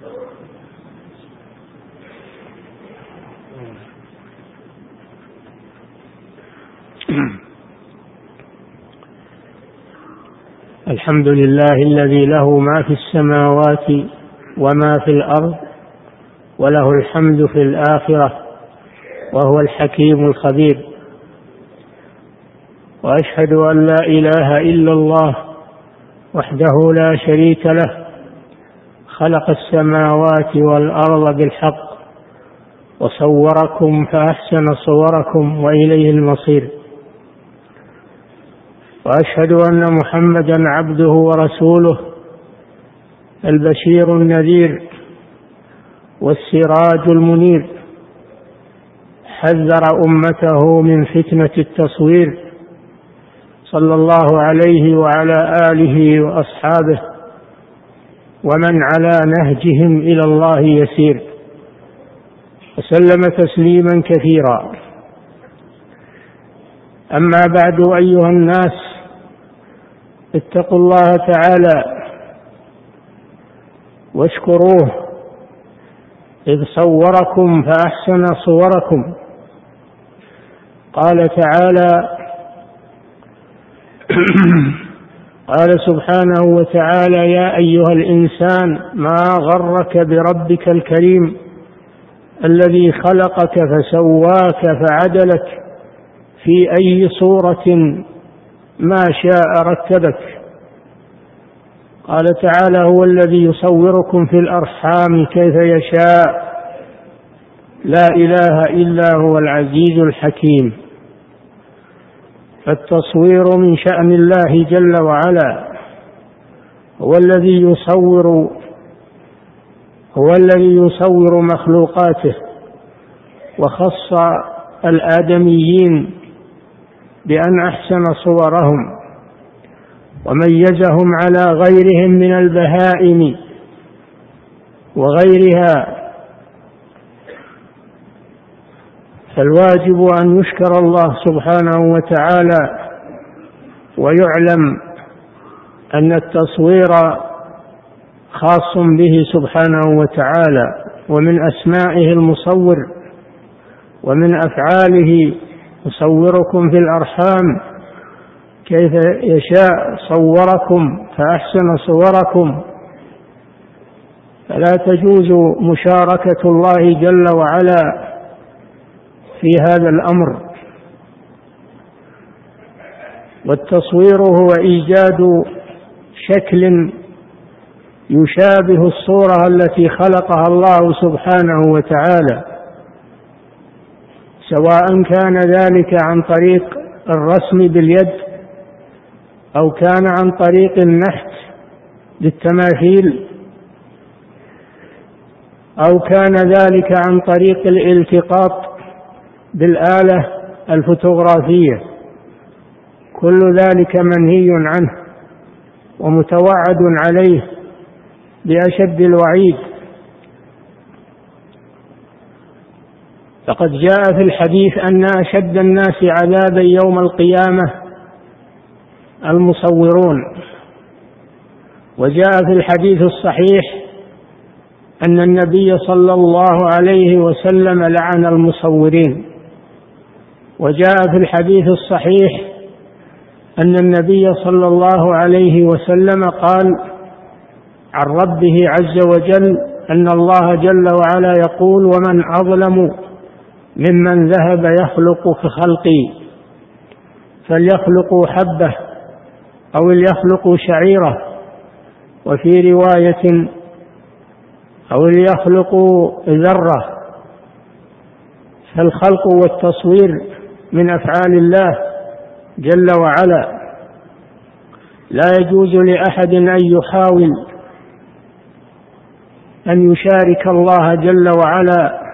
الحمد لله الذي له ما في السماوات وما في الأرض، وله الحمد في الآخرة، وهو الحكيم الخبير. وأشهد أن لا إله إلا الله وحده لا شريك له، خلق السماوات والأرض بالحق وصوركم فأحسن صوركم وإليه المصير. وأشهد أن محمدا عبده ورسوله، البشير النذير والسراج المنير، حذر أمته من فتنة التصوير، صلى الله عليه وعلى آله وأصحابه ومن على نهجهم إلى الله يسير، وسلم تسليما كثيرا. أما بعد، أيها الناس، اتقوا الله تعالى واشكروه إذ صوركم فأحسن صوركم. قال تعالى قال سبحانه وتعالى: يا أيها الإنسان ما غرك بربك الكريم الذي خلقك فسواك فعدلك في أي صورة ما شاء ركبك. قال تعالى: هو الذي يصوركم في الأرحام كيف يشاء، لا إله إلا هو العزيز الحكيم. فالتصوير من شأن الله جل وعلا، هو الذي يصور مخلوقاته، وخص الآدميين بأن أحسن صورهم وميزهم على غيرهم من البهائم وغيرها. فالواجب أن يشكر الله سبحانه وتعالى، ويعلم أن التصوير خاص به سبحانه وتعالى، ومن أسمائه المصور، ومن أفعاله يصوركم في الأرحام كيف يشاء، صوركم فأحسن صوركم. فلا تجوز مشاركة الله جل وعلا في هذا الأمر. والتصوير هو إيجاد شكل يشابه الصورة التي خلقها الله سبحانه وتعالى، سواء كان ذلك عن طريق الرسم باليد، أو كان عن طريق النحت بالتماثيل، أو كان ذلك عن طريق الالتقاط بالآلة الفوتوغرافية. كل ذلك منهي عنه ومتوعد عليه بأشد الوعيد. فقد جاء في الحديث أن أشد الناس عذابا يوم القيامة المصورون. وجاء في الحديث الصحيح أن النبي صلى الله عليه وسلم لعن المصورين. وجاء في الحديث الصحيح أن النبي صلى الله عليه وسلم قال عن ربه عز وجل أن الله جل وعلا يقول: ومن أظلم ممن ذهب يخلق كخلقي، فليخلقوا حبة أو ليخلقوا شعيرة، وفي رواية أو ليخلقوا ذرة. فالخلق والتصوير من أفعال الله جل وعلا، لا يجوز لأحد أن يحاول أن يشارك الله جل وعلا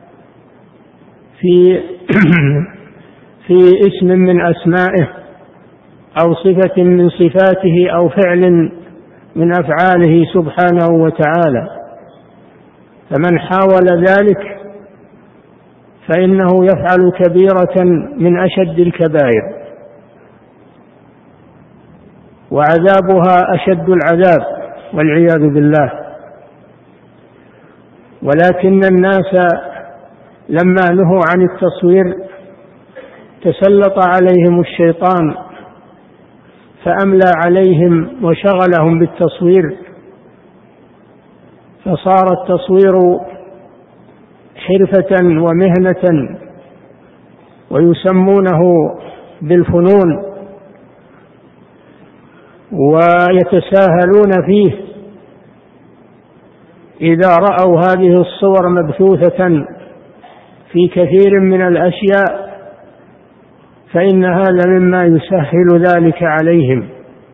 في اسم من أسمائه، أو صفة من صفاته، أو فعل من أفعاله سبحانه وتعالى. فمن حاول ذلك فإنه يفعل كبيرة من أشد الكبائر، وعذابها أشد العذاب والعياذ بالله. ولكن الناس لما نهوا عن التصوير تسلط عليهم الشيطان فأملى عليهم وشغلهم بالتصوير، فصار التصوير حرفة ومهنة ويسمونه بالفنون ويتساهلون فيه. إذا رأوا هذه الصور مبثوثة في كثير من الأشياء فإن هذا مما يسهل ذلك عليهم،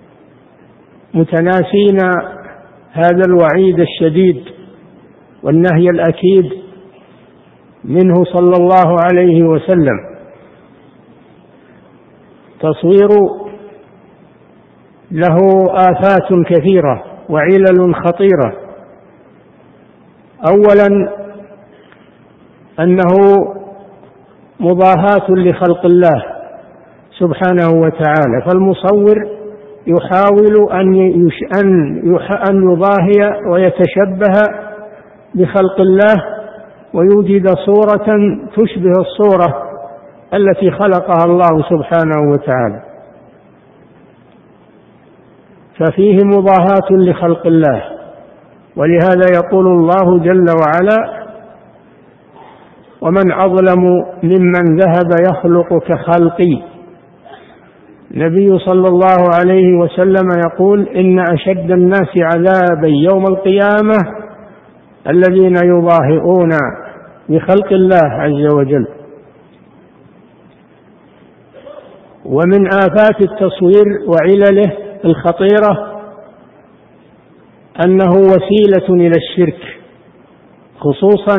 متناسين هذا الوعيد الشديد والنهي الأكيد منه صلى الله عليه وسلم. تصوير له آفات كثيرة وعلل خطيرة. أولا أنه مضاهاة لخلق الله سبحانه وتعالى، فالمصور يحاول أن يضاهي ويتشبه بخلق الله ويوجد صورة تشبه الصورة التي خلقها الله سبحانه وتعالى، ففيه مضاهاة لخلق الله. ولهذا يقول الله جل وعلا: ومن أظلم ممن ذهب يخلق كخلقي. النبي صلى الله عليه وسلم يقول: إن أشد الناس عذابا يوم القيامة الذين يضاهئون بخلق الله عز وجل. ومن آفات التصوير وعلله الخطيرة أنه وسيلة إلى الشرك، خصوصا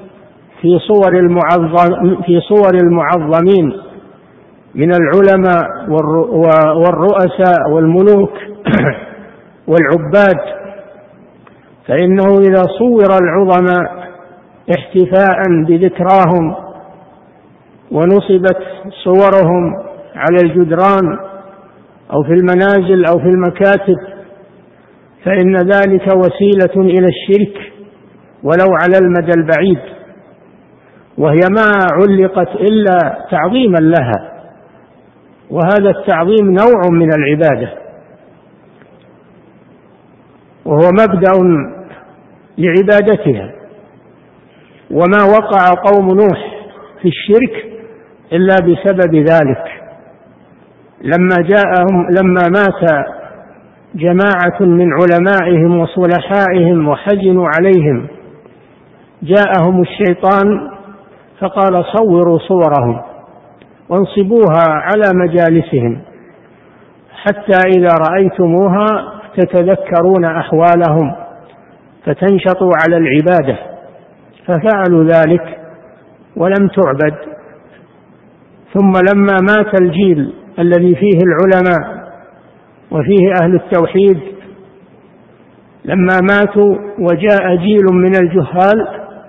في صور المعظمين من العلماء والرؤساء والملوك والعباد، فإنه إذا صور العظماء احتفاء بذكراهم ونصبت صورهم على الجدران أو في المنازل أو في المكاتب فإن ذلك وسيلة إلى الشرك ولو على المدى البعيد، وهي ما علقت إلا تعظيما لها، وهذا التعظيم نوع من العبادة وهو مبدأ لعبادتها. وما وقع قوم نوح في الشرك إلا بسبب ذلك، لما مات جماعة من علمائهم وصلحائهم وحزنوا عليهم جاءهم الشيطان فقال: صوروا صورهم وانصبوها على مجالسهم حتى إذا رأيتموها تتذكرون أحوالهم فتنشطوا على العبادة. ففعلوا ذلك ولم تعبد. ثم لما مات الجيل الذي فيه العلماء وفيه أهل التوحيد، لما ماتوا وجاء جيل من الجهال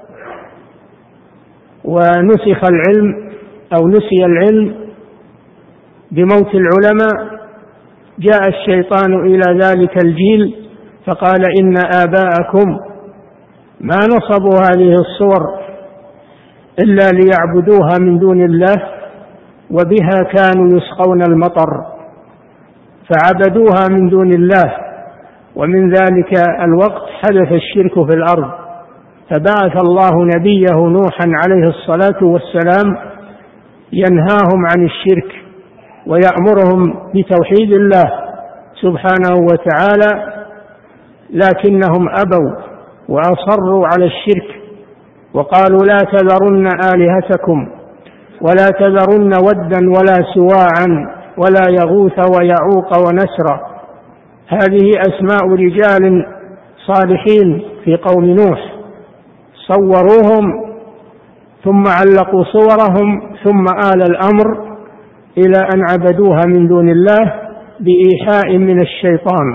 ونسخ العلم أو نسي العلم بموت العلماء، جاء الشيطان إلى ذلك الجيل فقال: إن آباءكم ما نصبوا هذه الصور إلا ليعبدوها من دون الله وبها كانوا يسقون المطر، فعبدوها من دون الله، ومن ذلك الوقت حدث الشرك في الأرض. فبعث الله نبيه نوحا عليه الصلاة والسلام ينهاهم عن الشرك ويأمرهم بتوحيد الله سبحانه وتعالى، لكنهم أبوا وأصروا على الشرك وقالوا: لا تذرن آلهتكم ولا تذرن ودا ولا سواعا ولا يغوث ويعوق ونسرا. هذه أسماء رجال صالحين في قوم نوح، صوروهم ثم علقوا صورهم، ثم آل الأمر إلى أن عبدوها من دون الله بإيحاء من الشيطان.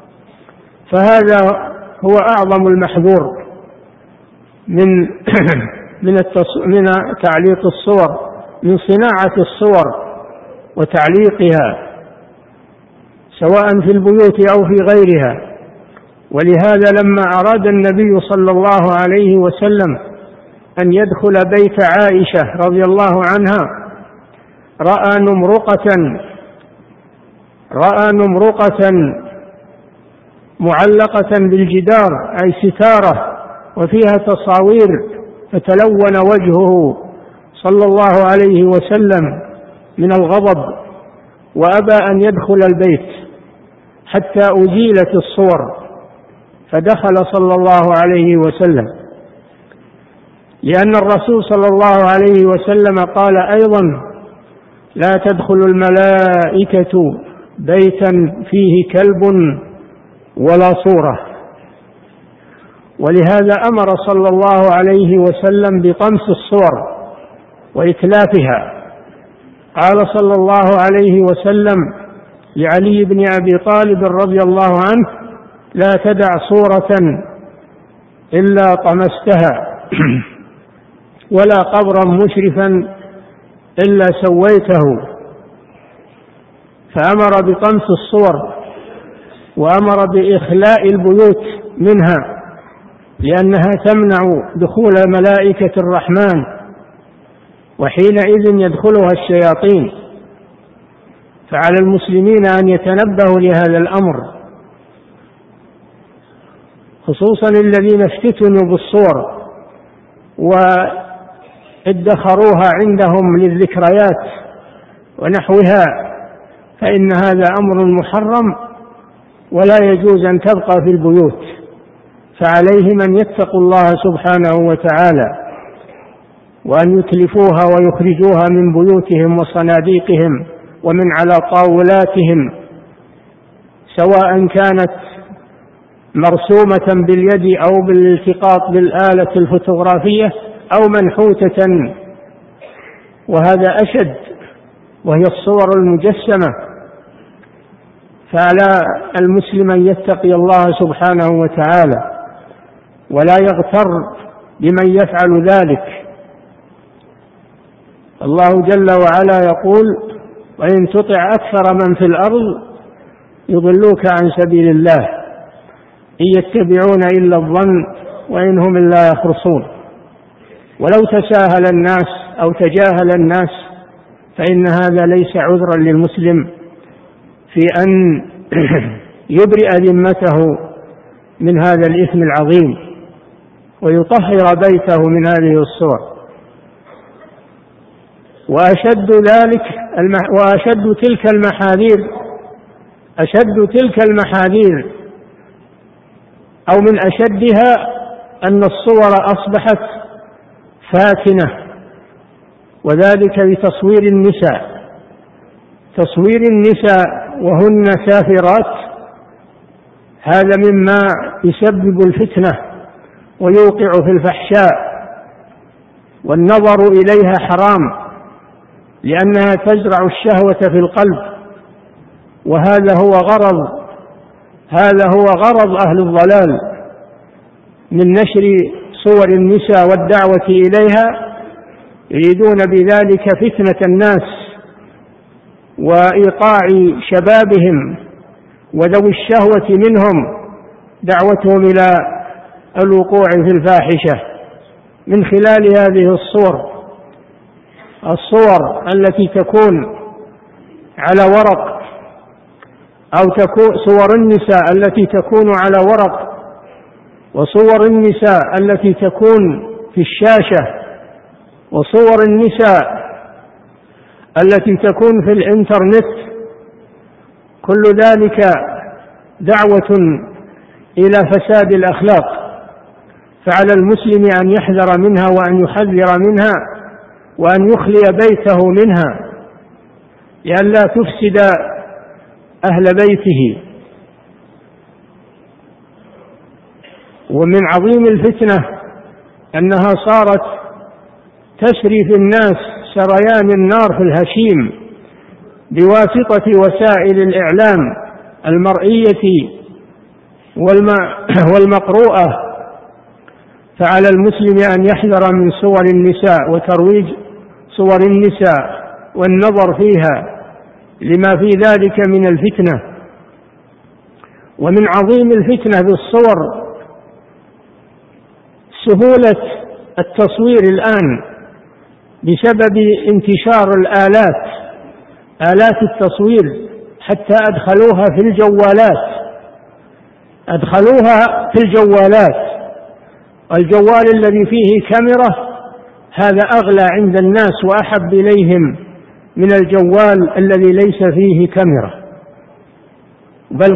فهذا هو أعظم المحذور من تعليق الصور، من صناعة الصور وتعليقها سواء في البيوت أو في غيرها. ولهذا لما أراد النبي صلى الله عليه وسلم أن يدخل بيت عائشة رضي الله عنها رأى نمرقة معلقة بالجدار، أي ستارة وفيها تصاوير، فتلون وجهه صلى الله عليه وسلم من الغضب وأبى أن يدخل البيت حتى أزيلت الصور، فدخل صلى الله عليه وسلم، لأن الرسول صلى الله عليه وسلم قال أيضا: لا تدخل الملائكة بيتا فيه كلب ولا صورة. ولهذا أمر صلى الله عليه وسلم بطمس الصور وإتلافها. قال صلى الله عليه وسلم لعلي بن أبي طالب رضي الله عنه: لا تدع صورة إلا طمستها ولا قبرا مشرفا إلا سويته. فأمر بطمس الصور وأمر بإخلاء البيوت منها، لأنها تمنع دخول ملائكة الرحمن، وحينئذ يدخلها الشياطين. فعلى المسلمين أن يتنبهوا لهذا الأمر، خصوصا الذين افتتنوا بالصور وادخروها عندهم للذكريات ونحوها، فإن هذا أمر محرم ولا يجوز أن تبقى في البيوت. فعليهم أن يتقوا الله سبحانه وتعالى، وأن يتلفوها ويخرجوها من بيوتهم وصناديقهم ومن على طاولاتهم، سواء كانت مرسومة باليد أو بالالتقاط بالآلة الفوتوغرافية أو منحوتة، وهذا أشد، وهي الصور المجسمة. فعلى المسلم أن يتقي الله سبحانه وتعالى ولا يغتر بمن يفعل ذلك. الله جل وعلا يقول: وإن تطع أكثر من في الأرض يضلوك عن سبيل الله إن يتبعون إلا الظن وإن هم إلا يخرصون. ولو تساهل الناس أو تجاهل الناس فإن هذا ليس عذرا للمسلم في أن يبرئ ذمته من هذا الإثم العظيم ويطهر بيته من هذه الصور. وأشد تلك المحاذير أو من أشدها أن الصور أصبحت فاتنة، وذلك بتصوير النساء وهن سافرات. هذا مما يسبب الفتنة ويوقع في الفحشاء، والنظر إليها حرام لأنها تزرع الشهوة في القلب، وهذا هو غرض أهل الضلال من نشر صور النساء والدعوة إليها. يريدون بذلك فتنة الناس وإيقاع شبابهم وذوي الشهوة منهم، دعوتهم إلى الوقوع في الفاحشة من خلال هذه الصور التي تكون على ورق، أو صور النساء التي تكون على ورق، وصور النساء التي تكون في الشاشة، وصور النساء التي تكون في الإنترنت. كل ذلك دعوة إلى فساد الأخلاق، فعلى المسلم أن يحذر منها وأن يحذر منها وأن يخلي بيته منها لئلا تفسد أهل بيته. ومن عظيم الفتنة أنها صارت تسري في الناس سريان النار في الهشيم بواسطة وسائل الإعلام المرئية والمقروءة. فعلى المسلم أن يحذر من صور النساء وترويج صور النساء والنظر فيها لما في ذلك من الفتنة. ومن عظيم الفتنة بالصور سهولة التصوير الآن بسبب انتشار آلات التصوير، حتى أدخلوها في الجوالات. الجوال الذي فيه كاميرا هذا أغلى عند الناس وأحب إليهم من الجوال الذي ليس فيه كاميرا. بل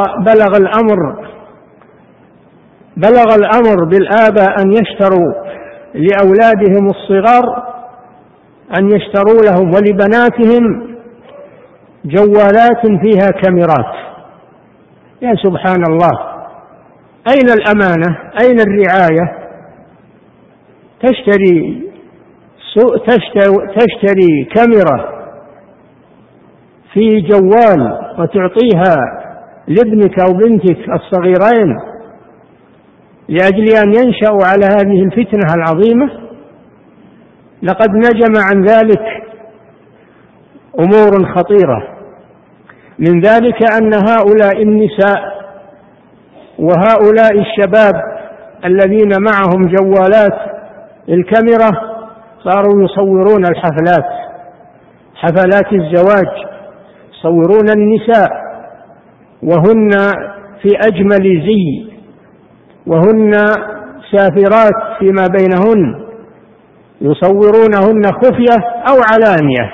بلغ الأمر بالآباء أن يشتروا لأولادهم الصغار، أن يشتروا لهم ولبناتهم جوالات فيها كاميرات. يا سبحان الله، أين الأمانة؟ أين الرعاية؟ تشتري كاميرا في جوال وتعطيها لابنك أو بنتك الصغيرين لأجل أن ينشأوا على هذه الفتنة العظيمة. لقد نجم عن ذلك أمور خطيرة، من ذلك أن هؤلاء النساء وهؤلاء الشباب الذين معهم جوالات الكاميرا صاروا يصورون حفلات الزواج، يصورون النساء وهن في أجمل زي، وهن سافرات فيما بينهن، يصورونهن خفية أو علانية.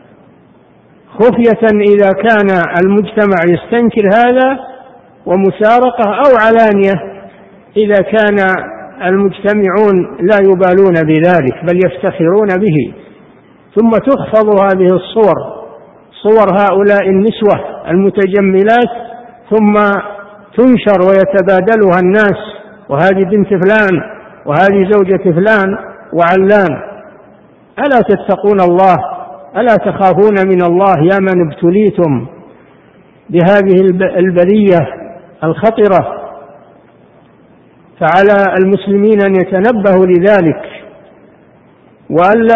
خفية إذا كان المجتمع يستنكر هذا ومسارقة، أو علانية إذا كان المجتمعون لا يبالون بذلك بل يفتخرون به. ثم تحفظ هذه الصور، صور هؤلاء النسوة المتجملات، ثم تنشر ويتبادلها الناس، وهذه بنت فلان وهذه زوجة فلان وعلان. ألا تتقون الله؟ ألا تخافون من الله يا من ابتليتم بهذه البلية الخطرة؟ فعلى المسلمين أن يتنبهوا لذلك، وألا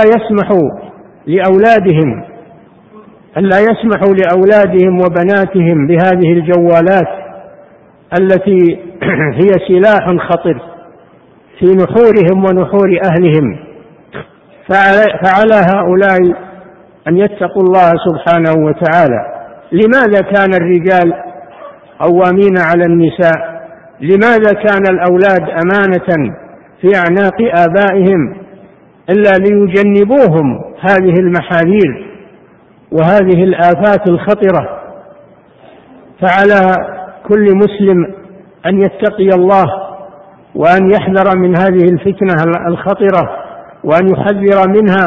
يسمحوا لأولادهم وبناتهم بهذه الجوالات التي هي سلاح خطر في نحورهم ونحور أهلهم. فعلى هؤلاء أن يتقوا الله سبحانه وتعالى. لماذا كان الرجال قوامين على النساء؟ لماذا كان الأولاد أمانة في أعناق آبائهم إلا ليجنبوهم هذه المحاذير وهذه الآفات الخطرة؟ فعلى كل مسلم أن يتقي الله وأن يحذر من هذه الفتنة الخطرة وأن يحذر منها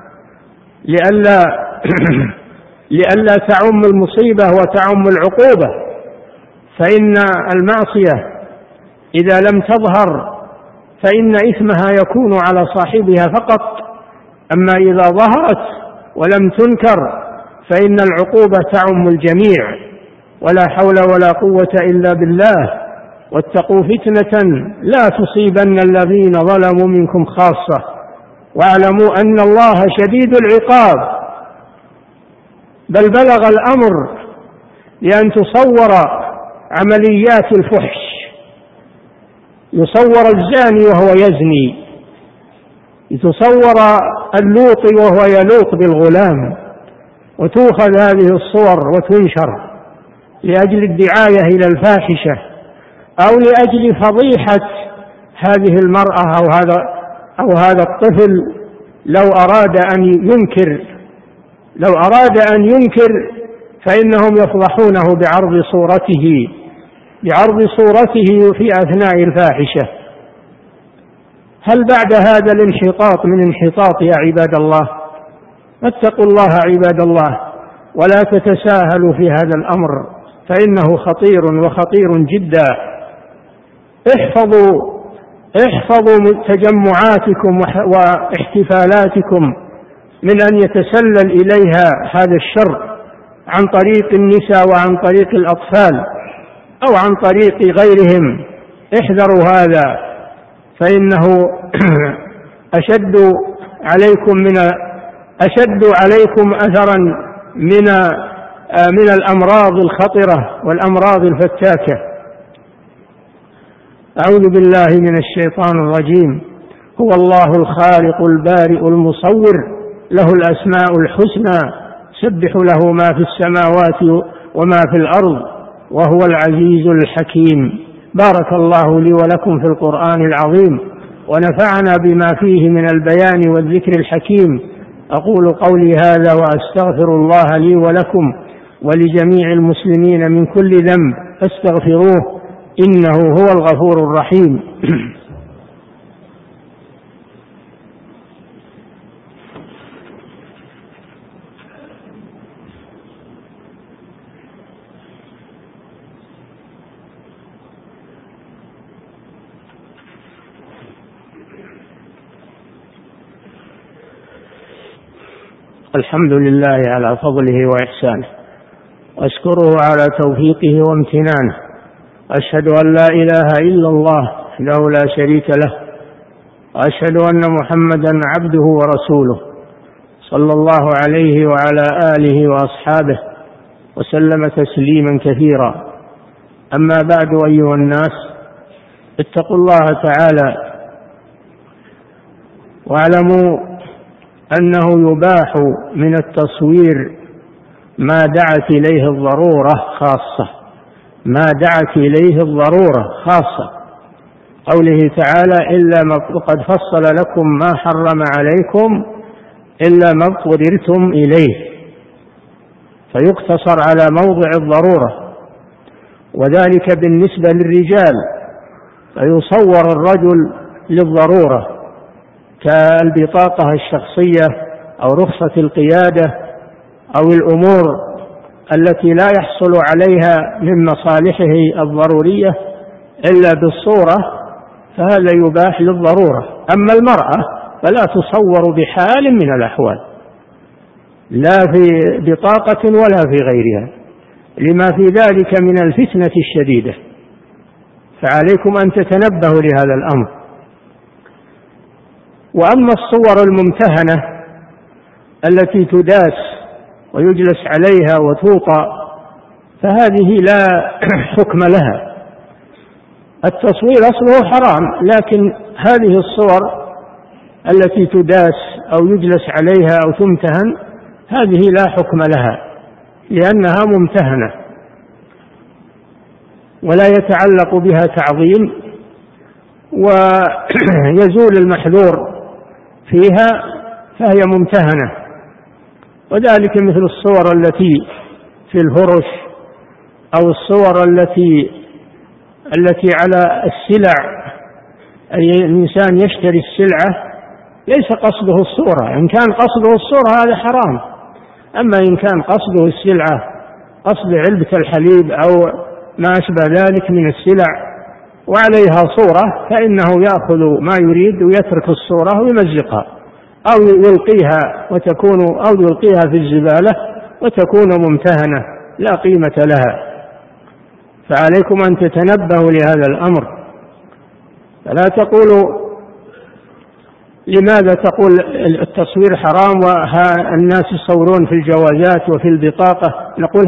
لئلا تعم المصيبة وتعم العقوبة. فإن المعصية إذا لم تظهر فإن إثمها يكون على صاحبها فقط، أما إذا ظهرت ولم تنكر فإن العقوبة تعم الجميع. ولا حول ولا قوة إلا بالله. واتقوا فتنة لا تصيبن الذين ظلموا منكم خاصة واعلموا أن الله شديد العقاب. بل بلغ الأمر لأن تصور عمليات الفحش، يصور الزاني وهو يزني، يتصور اللوط وهو يلوط بالغلام، وتؤخذ هذه الصور وتنشر لأجل الدعاية إلى الفاحشة أو لأجل فضيحة هذه المرأة أو هذا الطفل لو أراد أن ينكر فإنهم يفضحونه بعرض صورته في أثناء الفاحشة. هل بعد هذا الانحطاط من انحطاط يا عباد الله؟ اتقوا الله عباد الله، ولا تتساهلوا في هذا الأمر فإنه خطير جدا. احفظوا تجمعاتكم واحتفالاتكم من أن يتسلل إليها هذا الشر عن طريق النساء وعن طريق الأطفال أو عن طريق غيرهم. احذروا هذا، فإنه أشد عليكم أثرا من من الأمراض الخطرة والأمراض الفتاكة. أعوذ بالله من الشيطان الرجيم. هو الله الخالق البارئ المصور، له الأسماء الحسنى، يسبح له ما في السماوات وما في الأرض، وهو العزيز الحكيم. بارك الله لي ولكم في القرآن العظيم، ونفعنا بما فيه من البيان والذكر الحكيم. أقول قولي هذا وأستغفر الله لي ولكم ولجميع المسلمين من كل ذنب فاستغفروه إنه هو الغفور الرحيم. الحمد لله على فضله وإحسانه، وأشكره على توفيقه وامتنانه، أشهد أن لا إله إلا الله وحده لا شريك له، وأشهد أن محمدا عبده ورسوله صلى الله عليه وعلى آله وأصحابه وسلم تسليما كثيرا. أما بعد، أيها الناس، اتقوا الله تعالى واعلموا أنه يباح من التصوير ما دعت إليه الضرورة خاصة، ما دعت إليه الضرورة خاصة. قوله تعالى: إلا ما قد فصل لكم ما حرم عليكم إلا ما اضطررتم إليه، فيقتصر على موضع الضرورة، وذلك بالنسبة للرجال، فيصور الرجل للضرورة كالبطاقة الشخصية أو رخصة القيادة أو الأمور التي لا يحصل عليها من مصالحه الضرورية إلا بالصورة، فهذا يباح للضرورة. أما المرأة فلا تصور بحال من الأحوال، لا في بطاقة ولا في غيرها، لما في ذلك من الفتنة الشديدة، فعليكم أن تتنبهوا لهذا الأمر. وأما الصور الممتهنة التي تداس ويجلس عليها وتوطى فهذه لا حكم لها. التصوير أصله حرام، لكن هذه الصور التي تداس أو يجلس عليها أو تمتهن هذه لا حكم لها، لأنها ممتهنة ولا يتعلق بها تعظيم، ويزول المحذور فيها، فهي ممتهنة. وذلك مثل الصور التي في الهرش أو الصور التي على السلع، أي الإنسان يشتري السلعة ليس قصده الصورة، إن كان قصده الصورة هذا حرام. أما إن كان قصده السلعة، قصد علبة الحليب أو ما أشبه ذلك من السلع وعليها صورة، فإنه يأخذ ما يريد ويترك الصورة ويمزقها أو يلقيها في الزبالة وتكون ممتهنة لا قيمة لها. فعليكم أن تتنبهوا لهذا الأمر، فلا تقولوا لماذا تقول التصوير حرام والناس يصورون في الجوازات وفي البطاقة. نقول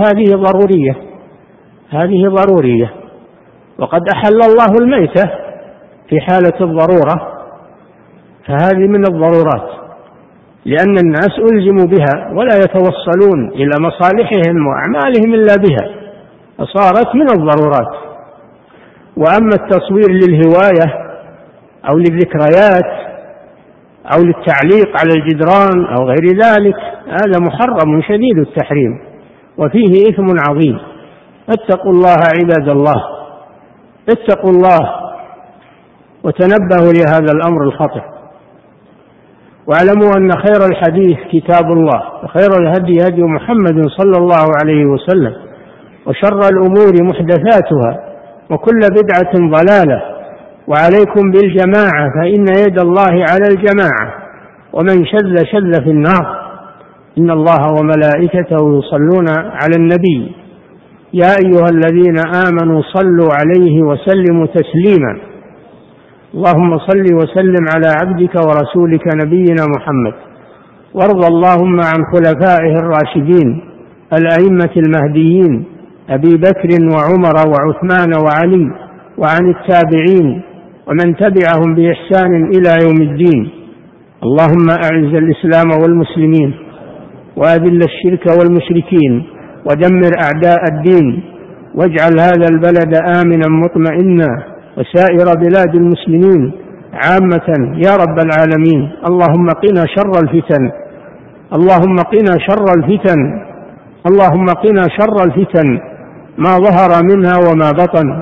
هذه ضرورية، وقد أحل الله الميتة في حالة الضرورة، فهذه من الضرورات، لأن الناس ألزموا بها ولا يتوصلون إلى مصالحهم وأعمالهم إلا بها، فصارت من الضرورات. وأما التصوير للهواية أو للذكريات أو للتعليق على الجدران أو غير ذلك هذا محرم شديد التحريم وفيه إثم عظيم. اتقوا الله عباد الله، اتقوا الله وتنبهوا لهذا الأمر الخطر. واعلموا أن خير الحديث كتاب الله، وخير الهدي هدي محمد صلى الله عليه وسلم، وشر الأمور محدثاتها، وكل بدعة ضلالة. وعليكم بالجماعة فإن يد الله على الجماعة، ومن شذ في النار. إن الله وملائكته يصلون على النبي يا أيها الذين آمنوا صلوا عليه وسلموا تسليما. اللهم صل وسلم على عبدك ورسولك نبينا محمد، وارض اللهم عن خلفائه الراشدين الأئمة المهديين أبي بكر وعمر وعثمان وعلي، وعن التابعين ومن تبعهم بإحسان إلى يوم الدين. اللهم أعز الإسلام والمسلمين، وأذل الشرك والمشركين، ودمر أعداء الدين، واجعل هذا البلد آمنا مطمئنا، وسائر بلاد المسلمين عامة يا رب العالمين. اللهم قنا شر الفتن، اللهم قنا شر الفتن، اللهم قنا شر الفتن ما ظهر منها وما بطن.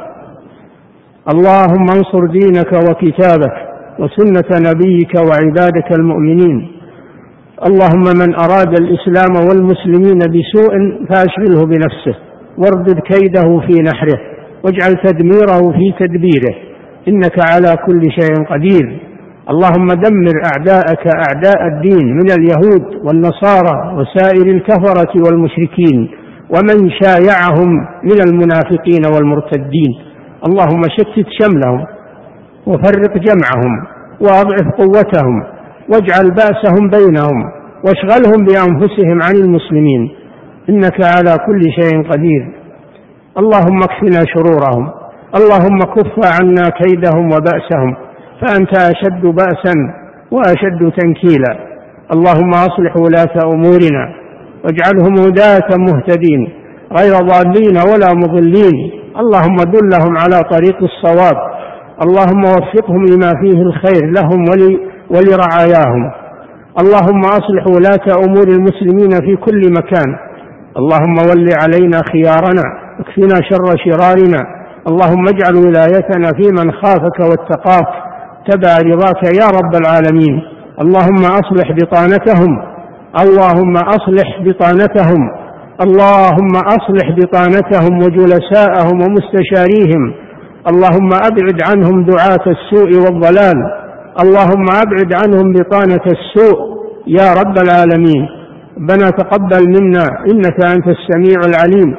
اللهم انصر دينك وكتابك وسنة نبيك وعبادك المؤمنين. اللهم من أراد الإسلام والمسلمين بسوء فأشغله بنفسه، واردد كيده في نحره، واجعل تدميره في تدبيره، إنك على كل شيء قدير. اللهم دمر أعداءك أعداء الدين من اليهود والنصارى وسائر الكفرة والمشركين ومن شايعهم من المنافقين والمرتدين. اللهم شتت شملهم وفرق جمعهم وأضعف قوتهم، واجعل بأسهم بينهم، واشغلهم بأنفسهم عن المسلمين، إنك على كل شيء قدير. اللهم اكفنا شرورهم، اللهم كف عنا كيدهم وبأسهم، فأنت أشد بأسا وأشد تنكيلا. اللهم أصلح ولاة أمورنا، واجعلهم هداة مهتدين غير ضالين ولا مضلين. اللهم دلهم على طريق الصواب، اللهم وفقهم لما فيه الخير لهم ولرعاياهم. اللهم أصلح ولاة أمور المسلمين في كل مكان. اللهم ول علينا خيارنا، واكفنا شر شرارنا. اللهم اجعل ولايتنا في من خافك واتقاك تبع رضاك يا رب العالمين. اللهم أصلح بطانتهم، اللهم أصلح بطانتهم، اللهم أصلح بطانتهم وجلساءهم ومستشاريهم. اللهم أبعد عنهم دعاة السوء والضلال، اللهم أبعد عنهم بطانة السوء يا رب العالمين. ربنا تقبل منا إنك أنت السميع العليم.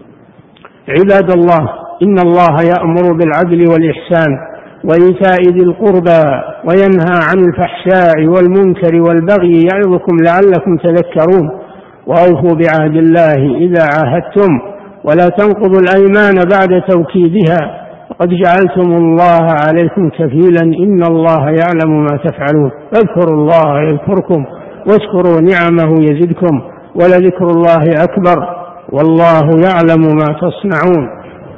عباد الله، إن الله يأمر بالعدل والإحسان وإيتاء ذي القربى وينهى عن الفحشاء والمنكر والبغي يعظكم لعلكم تذكرون. وأوفوا بعهد الله إذا عاهدتم، ولا تنقضوا الأيمان بعد توكيدها، وقد جعلتم الله عليكم كفيلا، إن الله يعلم ما تفعلون. فاذكروا الله يذكركم، واشكروا نعمه يزدكم، ولذكر الله أكبر، والله يعلم ما تصنعون.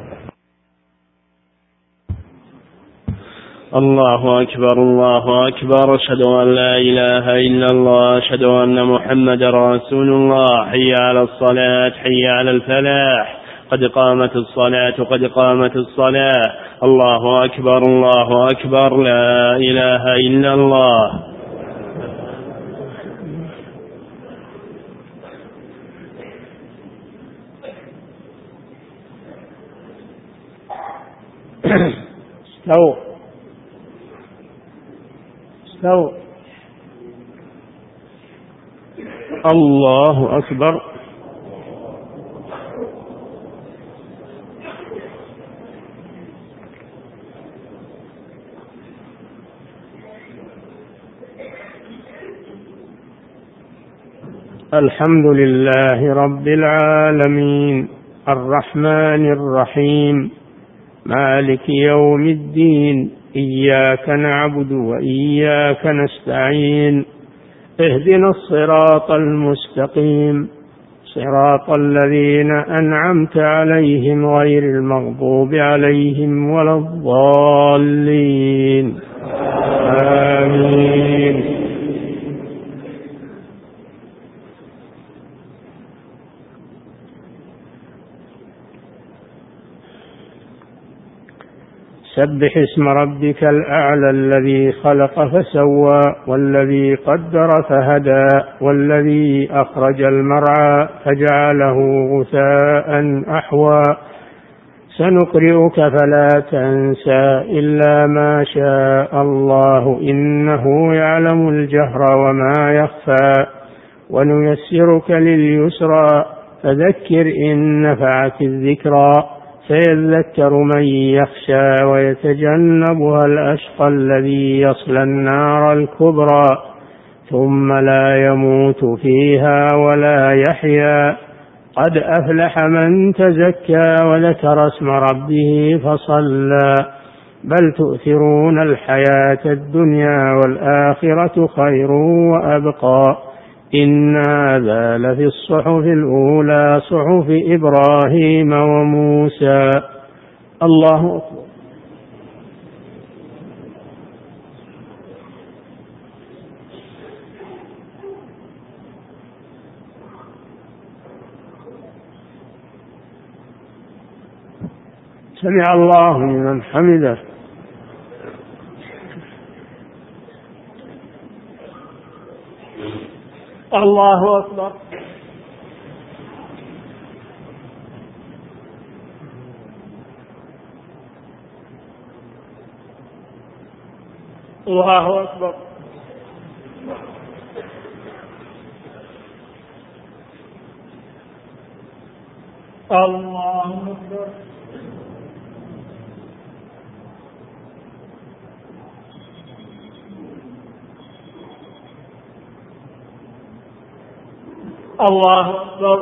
الله أكبر، الله أكبر. أشهد أن لا إله إلا الله، أشهد أن محمد رسول الله. حي على الصلاة، حي على الفلاح، قد قامت الصلاة، قد قامت الصلاة. الله أكبر، الله أكبر، لا إله إلا الله. استووا استووا. الله أكبر. الحمد لله رب العالمين، الرحمن الرحيم، مالك يوم الدين، إياك نعبد وإياك نستعين، اهدنا الصراط المستقيم، صراط الذين أنعمت عليهم غير المغضوب عليهم ولا الضالين. آمين. سبح اسم ربك الأعلى الذي خلق فسوى، والذي قدر فهدى، والذي أخرج المرعى فجعله غثاء أحوى. سنقرئك فلا تنسى إلا ما شاء الله، إنه يعلم الجهر وما يخفى. ونيسرك لليسرى، فذكر إن نفعت الذكرى، سيذكر من يخشى ويتجنبها الأشقى الذي يصلى النار الكبرى، ثم لا يموت فيها ولا يحيا، قد أفلح من تزكى وذكر اسم ربه فصلى بل تؤثرون الحياة الدنيا والآخرة خير وأبقى إن هذا لفي الصحف الأولى صحف إبراهيم وموسى. الله أكبر. سمع الله لمن حمده. الله أكبر. الله أكبر. الله أكبر. الله أكبر.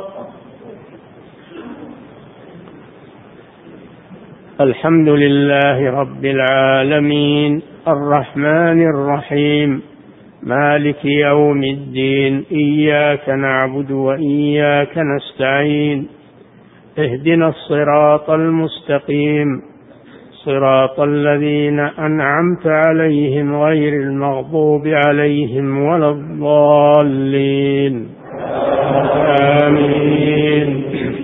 الحمد لله رب العالمين الرحمن الرحيم مالك يوم الدين إياك نعبد وإياك نستعين اهدنا الصراط المستقيم صراط الذين أنعمت عليهم غير المغضوب عليهم ولا الضالين آمين.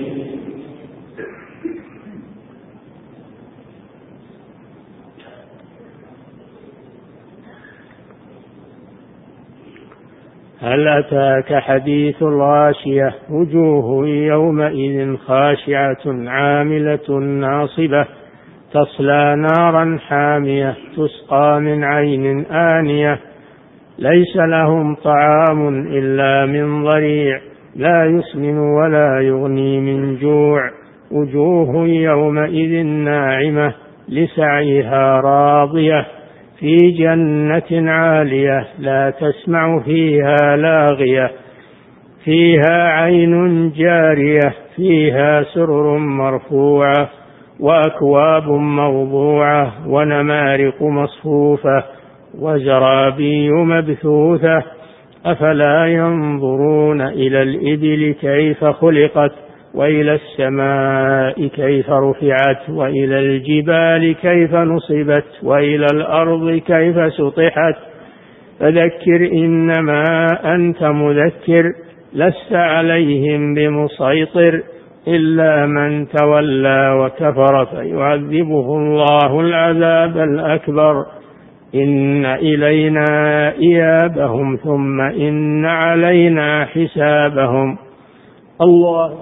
هل أتاك حديث الغاشية وجوه يومئذ خاشعة عاملة ناصبة تصلى نارا حامية تسقى من عين آنية ليس لهم طعام إلا من ضريع لا يسمن ولا يغني من جوع وجوه يومئذ ناعمة لسعيها راضية في جنة عالية لا تسمع فيها لاغية فيها عين جارية فيها سرر مرفوعة وأكواب موضوعة ونمارق مصفوفة وزرابي مبثوثة أفلا ينظرون إلى الإبل كيف خلقت وإلى السماء كيف رفعت وإلى الجبال كيف نصبت وإلى الأرض كيف سطحت فذكر إنما أنت مذكر لست عليهم بمسيطر إلا من تولى وكفر فيعذبه الله العذاب الأكبر إن إلينا إيابهم ثم إن علينا حسابهم. الله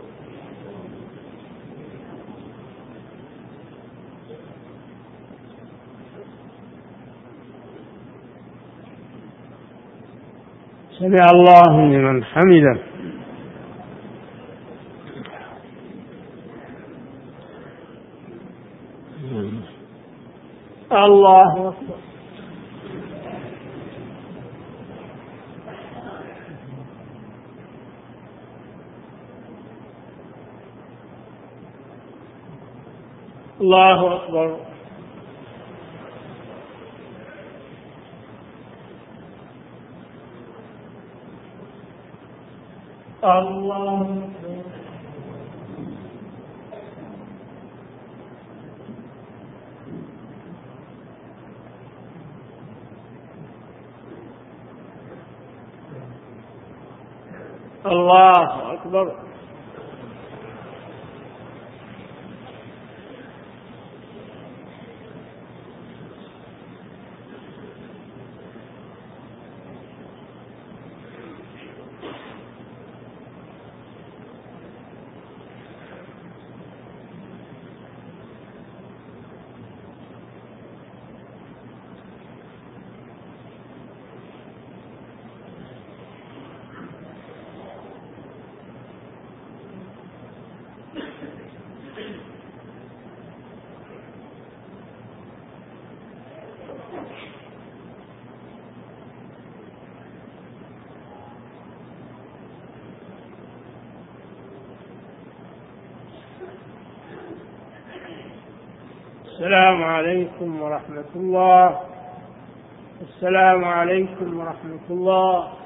سمع الله لمن حمده. الله أكبر. الله أكبر. الله أكبر. الله أكبر. السلام عليكم ورحمة الله. السلام عليكم ورحمة الله.